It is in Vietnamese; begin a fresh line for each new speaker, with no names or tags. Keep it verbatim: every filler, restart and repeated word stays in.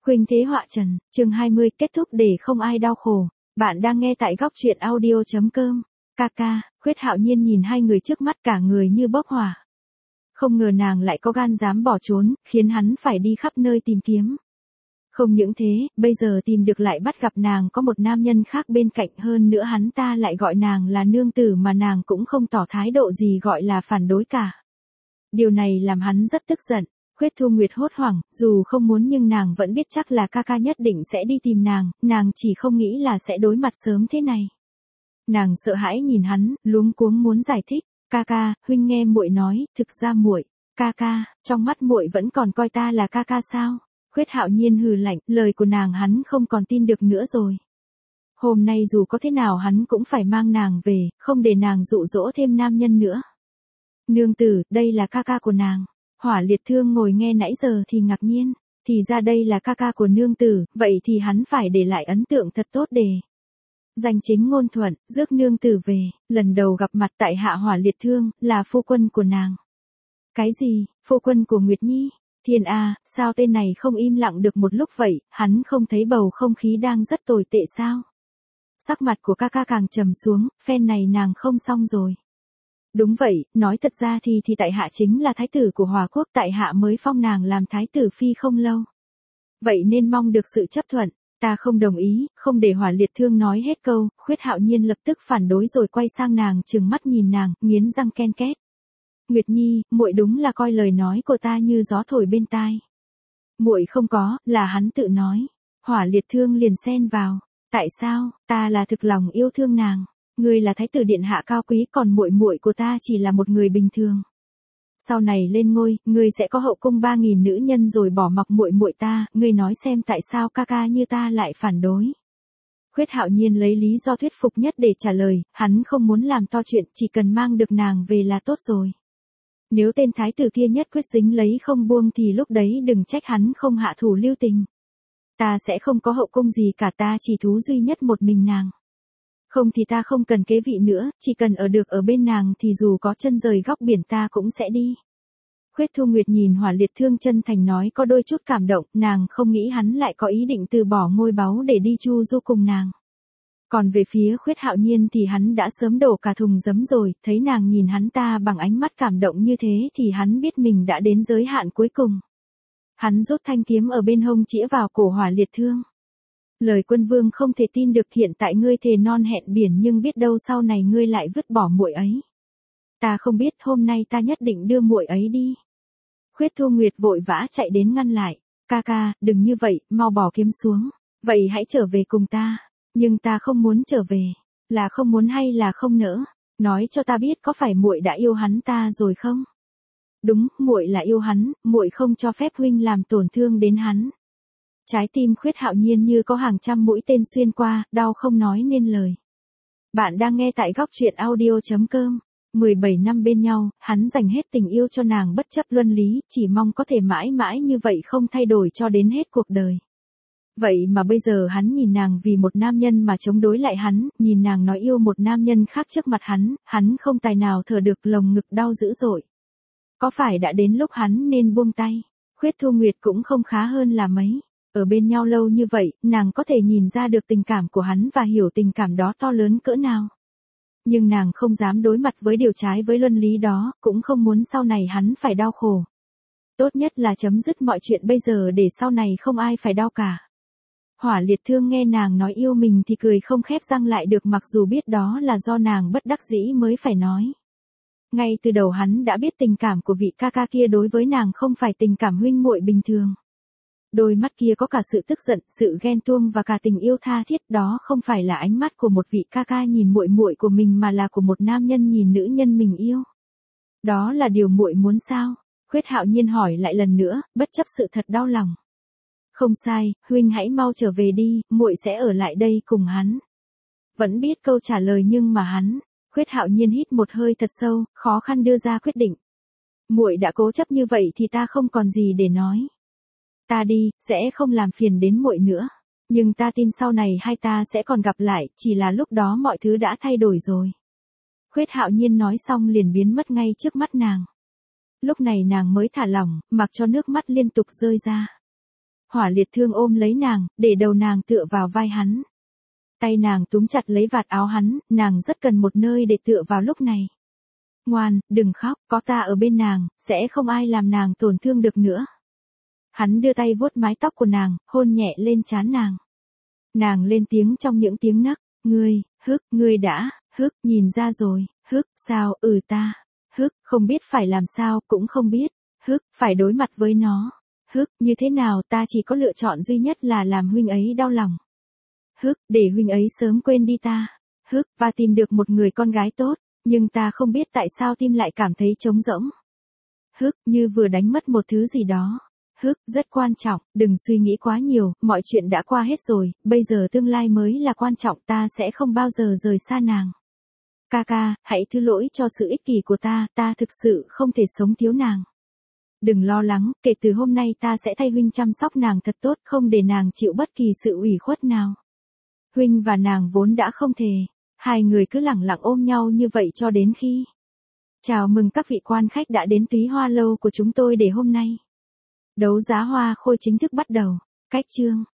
Khuynh Thế Họa Trần, chương hai mươi, kết thúc để không ai đau khổ. Bạn đang nghe tại góc truyện audio chấm com. Ca ca, Khuyết Hạo Nhiên nhìn hai người trước mắt cả người như bốc hỏa. Không ngờ nàng lại có gan dám bỏ trốn, khiến hắn phải đi khắp nơi tìm kiếm. Không những thế, bây giờ tìm được lại bắt gặp nàng có một nam nhân khác bên cạnh, hơn nữa hắn ta lại gọi nàng là nương tử mà nàng cũng không tỏ thái độ gì gọi là phản đối cả. Điều này làm hắn rất tức giận. Khuyết Thu Nguyệt hốt hoảng, dù không muốn nhưng nàng vẫn biết chắc là ca ca nhất định sẽ đi tìm nàng, nàng chỉ không nghĩ là sẽ đối mặt sớm thế này. Nàng sợ hãi nhìn hắn, luống cuống muốn giải thích, ca ca, huynh nghe muội nói, thực ra muội, ca ca, trong mắt muội vẫn còn coi ta là ca ca sao? Khuyết Hạo Nhiên hừ lạnh, lời của nàng hắn không còn tin được nữa rồi. Hôm nay dù có thế nào hắn cũng phải mang nàng về, không để nàng dụ dỗ thêm nam nhân nữa. Nương tử, đây là ca ca của nàng. Hỏa Liệt Thương ngồi nghe nãy giờ thì ngạc nhiên, thì ra đây là ca ca của nương tử, vậy thì hắn phải để lại ấn tượng thật tốt để danh chính ngôn thuận, rước nương tử về. Lần đầu gặp mặt tại hạ Hỏa Liệt Thương, là phu quân của nàng. Cái gì, phu quân của Nguyệt Nhi? Thiên A, sao tên này không im lặng được một lúc vậy, hắn không thấy bầu không khí đang rất tồi tệ sao? Sắc mặt của ca ca càng trầm xuống, phen này nàng không xong rồi. Đúng vậy, nói thật ra thì thì tại hạ chính là thái tử của Hòa Quốc, tại hạ mới phong nàng làm thái tử phi không lâu. Vậy nên mong được sự chấp thuận, ta không đồng ý, không để Hỏa Liệt Thương nói hết câu, Khuyết Hạo Nhiên lập tức phản đối rồi quay sang nàng trừng mắt nhìn nàng, nghiến răng ken két. Nguyệt Nhi, muội đúng là coi lời nói của ta như gió thổi bên tai. Muội không có, là hắn tự nói. Hỏa Liệt Thương liền xen vào, tại sao, ta là thực lòng yêu thương nàng. Ngươi là thái tử điện hạ cao quý, còn muội muội của ta chỉ là một người bình thường. Sau này lên ngôi, ngươi sẽ có hậu cung ba nghìn nữ nhân rồi bỏ mặc muội muội ta, ngươi nói xem tại sao ca ca như ta lại phản đối. Khuyết Hạo Nhiên lấy lý do thuyết phục nhất để trả lời, hắn không muốn làm to chuyện, chỉ cần mang được nàng về là tốt rồi. Nếu tên thái tử kia nhất quyết dính lấy không buông thì lúc đấy đừng trách hắn không hạ thủ lưu tình. Ta sẽ không có hậu cung gì cả, ta chỉ thú duy nhất một mình nàng. Không thì ta không cần kế vị nữa, chỉ cần ở được ở bên nàng thì dù có chân rời góc biển ta cũng sẽ đi. Khuyết Thu Nguyệt nhìn Hỏa Liệt Thương chân thành nói có đôi chút cảm động, nàng không nghĩ hắn lại có ý định từ bỏ ngôi báu để đi chu du cùng nàng. Còn về phía Khuyết Hạo Nhiên thì hắn đã sớm đổ cả thùng giấm rồi, thấy nàng nhìn hắn ta bằng ánh mắt cảm động như thế thì hắn biết mình đã đến giới hạn cuối cùng. Hắn rút thanh kiếm ở bên hông chĩa vào cổ Hỏa Liệt Thương. Lời quân vương không thể tin được, hiện tại ngươi thề non hẹn biển nhưng biết đâu sau này ngươi lại vứt bỏ muội ấy. Ta không biết, hôm nay ta nhất định đưa muội ấy đi. Khuyết Thu Nguyệt vội vã chạy đến ngăn lại, ca ca, đừng như vậy, mau bỏ kiếm xuống, vậy hãy trở về cùng ta. Nhưng ta không muốn trở về, là không muốn hay là không nỡ, nói cho ta biết có phải muội đã yêu hắn ta rồi không? Đúng, muội là yêu hắn, muội không cho phép huynh làm tổn thương đến hắn. Trái tim Khuyết Hạo Nhiên như có hàng trăm mũi tên xuyên qua, đau không nói nên lời. Bạn đang nghe tại góc truyện audio chấm com. mười bảy năm bên nhau, hắn dành hết tình yêu cho nàng bất chấp luân lý, chỉ mong có thể mãi mãi như vậy không thay đổi cho đến hết cuộc đời. Vậy mà bây giờ hắn nhìn nàng vì một nam nhân mà chống đối lại hắn, nhìn nàng nói yêu một nam nhân khác trước mặt hắn, hắn không tài nào thở được, lồng ngực đau dữ dội. Có phải đã đến lúc hắn nên buông tay? Khuyết Thu Nguyệt cũng không khá hơn là mấy. Ở bên nhau lâu như vậy, nàng có thể nhìn ra được tình cảm của hắn và hiểu tình cảm đó to lớn cỡ nào. Nhưng nàng không dám đối mặt với điều trái với luân lý đó, cũng không muốn sau này hắn phải đau khổ. Tốt nhất là chấm dứt mọi chuyện bây giờ để sau này không ai phải đau cả. Hỏa Liệt Thương nghe nàng nói yêu mình thì cười không khép răng lại được, mặc dù biết đó là do nàng bất đắc dĩ mới phải nói. Ngay từ đầu hắn đã biết tình cảm của vị ca ca kia đối với nàng không phải tình cảm huynh muội bình thường. Đôi mắt kia có cả sự tức giận, sự ghen tuông và cả tình yêu tha thiết, đó không phải là ánh mắt của một vị ca ca nhìn muội muội của mình mà là của một nam nhân nhìn nữ nhân mình yêu. Đó là điều muội muốn sao? Khuyết Hạo Nhiên hỏi lại lần nữa, bất chấp sự thật đau lòng. Không sai, huynh hãy mau trở về đi, muội sẽ ở lại đây cùng hắn. Vẫn biết câu trả lời nhưng mà hắn, Khuyết Hạo Nhiên hít một hơi thật sâu, khó khăn đưa ra quyết định. Muội đã cố chấp như vậy thì ta không còn gì để nói. Ta đi, sẽ không làm phiền đến muội nữa. Nhưng ta tin sau này hai ta sẽ còn gặp lại, chỉ là lúc đó mọi thứ đã thay đổi rồi. Khuyết Hạo Nhiên nói xong liền biến mất ngay trước mắt nàng. Lúc này nàng mới thả lỏng, mặc cho nước mắt liên tục rơi ra. Hỏa Liệt thương ôm lấy nàng, để đầu nàng tựa vào vai hắn. Tay nàng túm chặt lấy vạt áo hắn, nàng rất cần một nơi để tựa vào lúc này. Ngoan, đừng khóc, có ta ở bên nàng, sẽ không ai làm nàng tổn thương được nữa. Hắn đưa tay vuốt mái tóc của nàng, hôn nhẹ lên trán nàng. Nàng lên tiếng trong những tiếng nấc, ngươi, hức, ngươi đã, hức, nhìn ra rồi, hức, sao, ừ ta, hức, không biết phải làm sao, cũng không biết, hức, phải đối mặt với nó, hức, như thế nào ta chỉ có lựa chọn duy nhất là làm huynh ấy đau lòng. Hức, để huynh ấy sớm quên đi ta, hức, và tìm được một người con gái tốt, nhưng ta không biết tại sao tim lại cảm thấy trống rỗng. Hức, như vừa đánh mất một thứ gì đó. Hức, rất quan trọng, đừng suy nghĩ quá nhiều, mọi chuyện đã qua hết rồi, bây giờ tương lai mới là quan trọng, ta sẽ không bao giờ rời xa nàng. Ca ca, hãy thứ lỗi cho sự ích kỷ của ta, ta thực sự không thể sống thiếu nàng. Đừng lo lắng, kể từ hôm nay ta sẽ thay huynh chăm sóc nàng thật tốt, không để nàng chịu bất kỳ sự ủy khuất nào. Huynh và nàng vốn đã không thề, hai người cứ lẳng lặng ôm nhau như vậy cho đến khi. Chào mừng các vị quan khách đã đến Túy Hoa Lâu của chúng tôi để hôm nay. Đấu giá hoa khôi chính thức bắt đầu. Cách chương